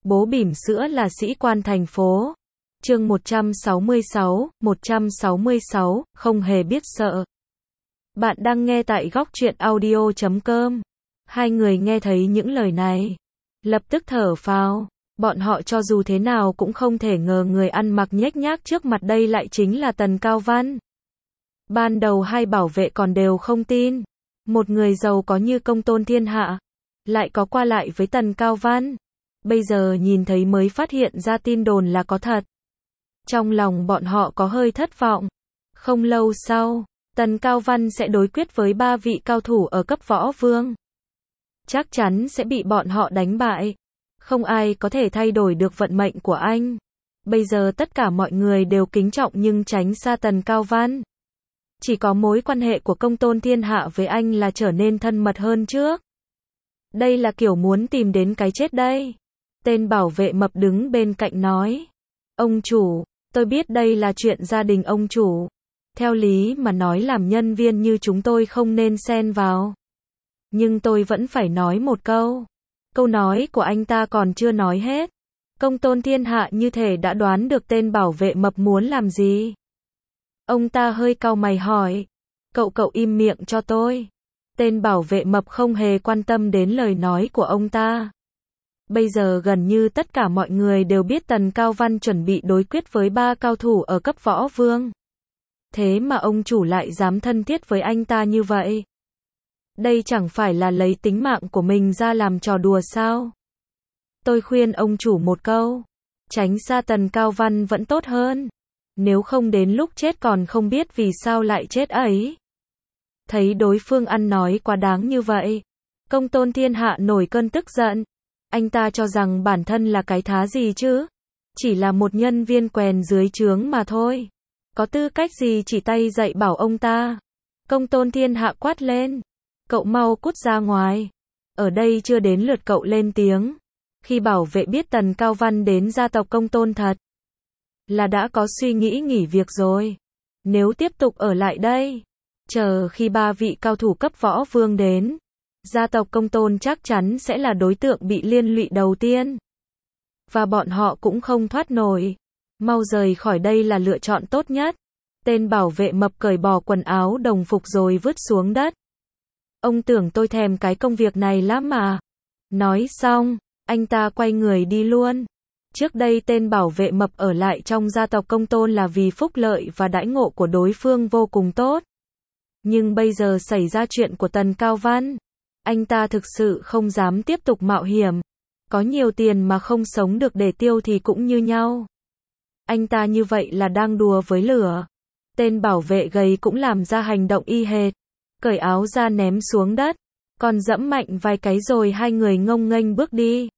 Bố bỉm sữa là sĩ quan thành phố. Chương 166, không hề biết sợ. Bạn đang nghe tại góc truyện audio.com. Hai người nghe thấy những lời này, lập tức thở phào. Bọn họ cho dù thế nào cũng không thể ngờ người ăn mặc nhếch nhác trước mặt đây lại chính là Tần Cao Văn. Ban đầu hai bảo vệ còn đều không tin. Một người giàu có như Công Tôn Thiên Hạ, lại có qua lại với Tần Cao Văn. Bây giờ nhìn thấy mới phát hiện ra tin đồn là có thật. Trong lòng bọn họ có hơi thất vọng. Không lâu sau, Tần Cao Văn sẽ đối quyết với 3 vị cao thủ ở cấp võ vương. Chắc chắn sẽ bị bọn họ đánh bại. Không ai có thể thay đổi được vận mệnh của anh. Bây giờ tất cả mọi người đều kính trọng nhưng tránh xa Tần Cao Văn. Chỉ có mối quan hệ của Công Tôn Thiên Hạ với anh là trở nên thân mật hơn trước. Đây là kiểu muốn tìm đến cái chết đây. Tên bảo vệ mập đứng bên cạnh nói. Ông chủ, tôi biết đây là chuyện gia đình ông chủ. Theo lý mà nói làm nhân viên như chúng tôi không nên xen vào. Nhưng tôi vẫn phải nói một câu. Câu nói của anh ta còn chưa nói hết. Công Tôn Thiên Hạ như thể đã đoán được tên bảo vệ mập muốn làm gì. Ông ta hơi cau mày hỏi. Cậu im miệng cho tôi. Tên bảo vệ mập không hề quan tâm đến lời nói của ông ta. Bây giờ gần như tất cả mọi người đều biết Tần Cao Văn chuẩn bị đối quyết với 3 cao thủ ở cấp võ vương. Thế mà ông chủ lại dám thân thiết với anh ta như vậy. Đây chẳng phải là lấy tính mạng của mình ra làm trò đùa sao? Tôi khuyên ông chủ một câu. Tránh xa Tần Cao Văn vẫn tốt hơn. Nếu không đến lúc chết còn không biết vì sao lại chết ấy. Thấy đối phương ăn nói quá đáng như vậy. Công Tôn Thiên Hạ nổi cơn tức giận. Anh ta cho rằng bản thân là cái thá gì chứ? Chỉ là một nhân viên quèn dưới trướng mà thôi. Có tư cách gì chỉ tay dạy bảo ông ta? Công Tôn Thiên Hạ quát lên. Cậu mau cút ra ngoài. Ở đây chưa đến lượt cậu lên tiếng. Khi bảo vệ biết Tần Cao Văn đến gia tộc Công Tôn thật, là đã có suy nghĩ nghỉ việc rồi. Nếu tiếp tục ở lại đây, chờ khi 3 vị cao thủ cấp võ vương đến, gia tộc Công Tôn chắc chắn sẽ là đối tượng bị liên lụy đầu tiên. Và bọn họ cũng không thoát nổi. Mau rời khỏi đây là lựa chọn tốt nhất. Tên bảo vệ mập cởi bỏ quần áo đồng phục rồi vứt xuống đất. Ông tưởng tôi thèm cái công việc này lắm mà. Nói xong, anh ta quay người đi luôn. Trước đây tên bảo vệ mập ở lại trong gia tộc Công Tôn là vì phúc lợi và đãi ngộ của đối phương vô cùng tốt. Nhưng bây giờ xảy ra chuyện của Tần Cao Văn. Anh ta thực sự không dám tiếp tục mạo hiểm. Có nhiều tiền mà không sống được để tiêu thì cũng như nhau. Anh ta như vậy là đang đùa với lửa. Tên bảo vệ gầy cũng làm ra hành động y hệt. Cởi áo ra ném xuống đất. Còn dẫm mạnh vài cái rồi hai người ngông nghênh bước đi.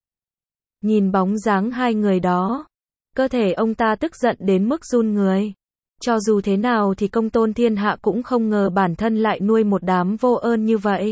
Nhìn bóng dáng hai người đó, cơ thể ông ta tức giận đến mức run người. Cho dù thế nào thì Công Tôn Thiên Hạ cũng không ngờ bản thân lại nuôi một đám vô ơn như vậy.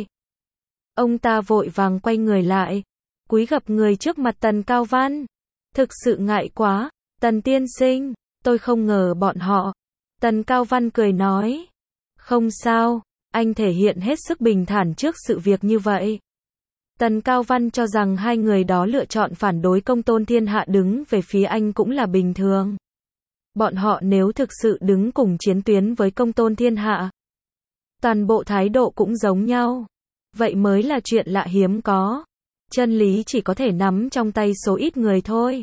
Ông ta vội vàng quay người lại, cúi gập người trước mặt Tần Cao Văn. Thực sự ngại quá, Tần tiên sinh, tôi không ngờ bọn họ. Tần Cao Văn cười nói. Không sao, anh thể hiện hết sức bình thản trước sự việc như vậy. Tần Cao Văn cho rằng hai người đó lựa chọn phản đối Công Tôn Thiên Hạ đứng về phía anh cũng là bình thường. Bọn họ nếu thực sự đứng cùng chiến tuyến với Công Tôn Thiên Hạ, toàn bộ thái độ cũng giống nhau. Vậy mới là chuyện lạ hiếm có. Chân lý chỉ có thể nắm trong tay số ít người thôi.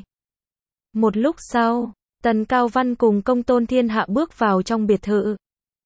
Một lúc sau, Tần Cao Văn cùng Công Tôn Thiên Hạ bước vào trong biệt thự.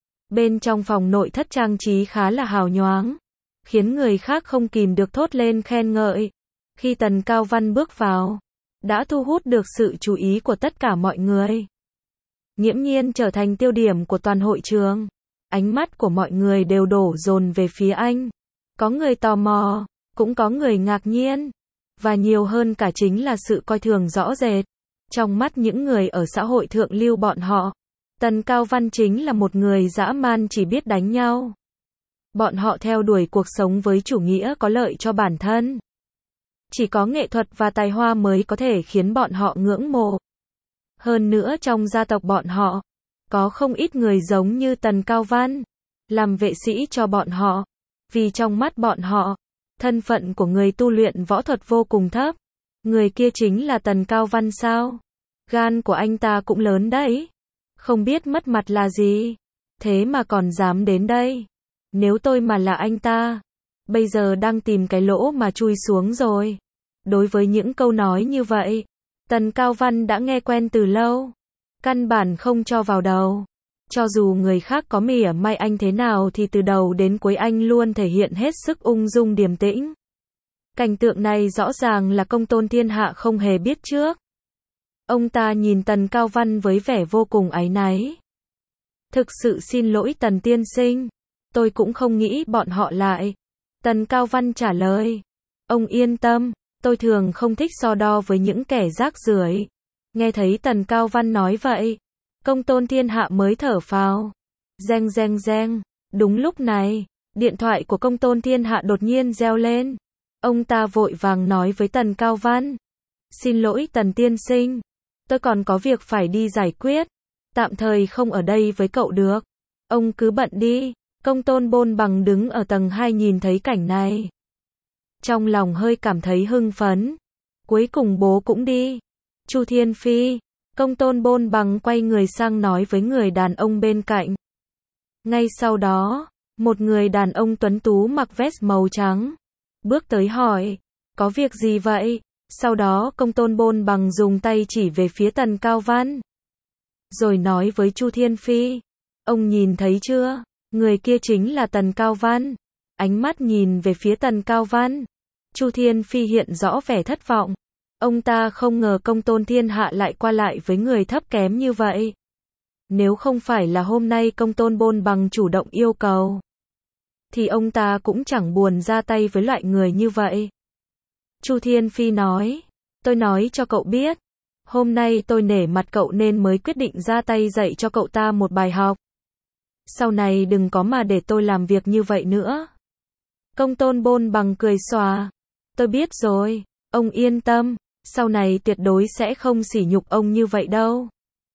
Bên trong phòng nội thất trang trí khá là hào nhoáng, khiến người khác không kìm được thốt lên khen ngợi. Khi Tần Cao Văn bước vào, đã thu hút được sự chú ý của tất cả mọi người. Nghiễm nhiên trở thành tiêu điểm của toàn hội trường. Ánh mắt của mọi người đều đổ dồn về phía anh. Có người tò mò, cũng có người ngạc nhiên. Và nhiều hơn cả chính là sự coi thường rõ rệt. Trong mắt những người ở xã hội thượng lưu bọn họ, Tần Cao Văn chính là một người dã man chỉ biết đánh nhau. Bọn họ theo đuổi cuộc sống với chủ nghĩa có lợi cho bản thân. Chỉ có nghệ thuật và tài hoa mới có thể khiến bọn họ ngưỡng mộ. Hơn nữa trong gia tộc bọn họ, có không ít người giống như Tần Cao Văn, làm vệ sĩ cho bọn họ. Vì trong mắt bọn họ, thân phận của người tu luyện võ thuật vô cùng thấp. Người kia chính là Tần Cao Văn sao? Gan của anh ta cũng lớn đấy. Không biết mất mặt là gì. Thế mà còn dám đến đây. Nếu tôi mà là anh ta, bây giờ đang tìm cái lỗ mà chui xuống rồi. Đối với những câu nói như vậy, Tần Cao Văn đã nghe quen từ lâu. Căn bản không cho vào đầu. Cho dù người khác có mỉa mai anh thế nào thì từ đầu đến cuối anh luôn thể hiện hết sức ung dung điềm tĩnh. Cảnh tượng này rõ ràng là Công Tôn Thiên Hạ không hề biết trước. Ông ta nhìn Tần Cao Văn với vẻ vô cùng áy náy. Thực sự xin lỗi Tần tiên sinh. Tôi cũng không nghĩ bọn họ lại. Tần Cao Văn trả lời. Ông yên tâm, tôi thường không thích so đo với những kẻ rác rưởi. Nghe thấy Tần Cao Văn nói vậy, Công Tôn Thiên Hạ mới thở phào. Reng reng reng. Đúng lúc này, điện thoại của Công Tôn Thiên Hạ đột nhiên reo lên. Ông ta vội vàng nói với Tần Cao Văn. Xin lỗi Tần tiên sinh. Tôi còn có việc phải đi giải quyết. Tạm thời không ở đây với cậu được. Ông cứ bận đi. Công Tôn Bôn Bằng đứng ở tầng 2 nhìn thấy cảnh này. Trong lòng hơi cảm thấy hưng phấn. Cuối cùng bố cũng đi. Chu Thiên Phi. Công Tôn Bôn Bằng quay người sang nói với người đàn ông bên cạnh. Ngay sau đó, một người đàn ông tuấn tú mặc vest màu trắng bước tới hỏi, có việc gì vậy? Sau đó Công Tôn Bôn Bằng dùng tay chỉ về phía Tần Cao Văn. Rồi nói với Chu Thiên Phi, ông nhìn thấy chưa? Người kia chính là Tần Cao Văn. Ánh mắt nhìn về phía Tần Cao Văn. Chu Thiên Phi hiện rõ vẻ thất vọng. Ông ta không ngờ Công Tôn Thiên Hạ lại qua lại với người thấp kém như vậy. Nếu không phải là hôm nay Công Tôn Bôn Bằng chủ động yêu cầu, thì ông ta cũng chẳng buồn ra tay với loại người như vậy. Chu Thiên Phi nói, tôi nói cho cậu biết, hôm nay tôi nể mặt cậu nên mới quyết định ra tay dạy cho cậu ta một bài học. Sau này đừng có mà để tôi làm việc như vậy nữa. Công Tôn Bôn Bằng cười xòa, tôi biết rồi, ông yên tâm, sau này tuyệt đối sẽ không sỉ nhục ông như vậy đâu.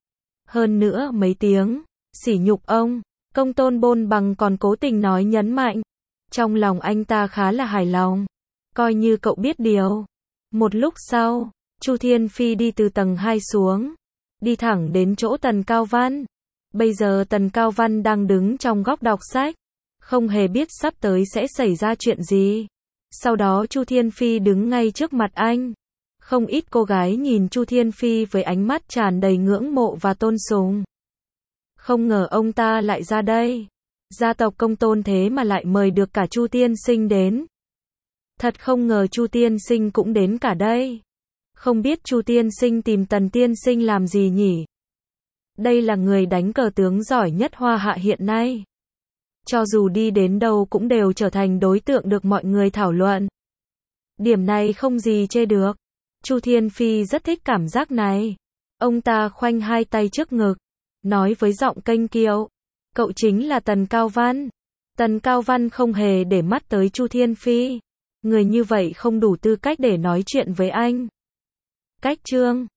Hơn nữa mấy tiếng, sỉ nhục ông, Công Tôn Bôn Bằng còn cố tình nói nhấn mạnh. Trong lòng anh ta khá là hài lòng. Coi như cậu biết điều. Một lúc sau, Chu Thiên Phi đi từ tầng 2 xuống. Đi thẳng đến chỗ Tần Cao Văn. Bây giờ Tần Cao Văn đang đứng trong góc đọc sách. Không hề biết sắp tới sẽ xảy ra chuyện gì. Sau đó Chu Thiên Phi đứng ngay trước mặt anh. Không ít cô gái nhìn Chu Thiên Phi với ánh mắt tràn đầy ngưỡng mộ và tôn sùng. Không ngờ ông ta lại ra đây. Gia tộc Công Tôn thế mà lại mời được cả Chu tiên sinh đến. Thật không ngờ Chu tiên sinh cũng đến cả đây. Không biết Chu tiên sinh tìm Tần tiên sinh làm gì nhỉ? Đây là người đánh cờ tướng giỏi nhất Hoa Hạ hiện nay. Cho dù đi đến đâu cũng đều trở thành đối tượng được mọi người thảo luận. Điểm này không gì chê được. Chu Thiên Phi rất thích cảm giác này. Ông ta khoanh hai tay trước ngực, nói với giọng kênh kiệu, cậu chính là Tần Cao Văn. Tần Cao Văn không hề để mắt tới Chu Thiên Phi. Người như vậy không đủ tư cách để nói chuyện với anh. Cách chương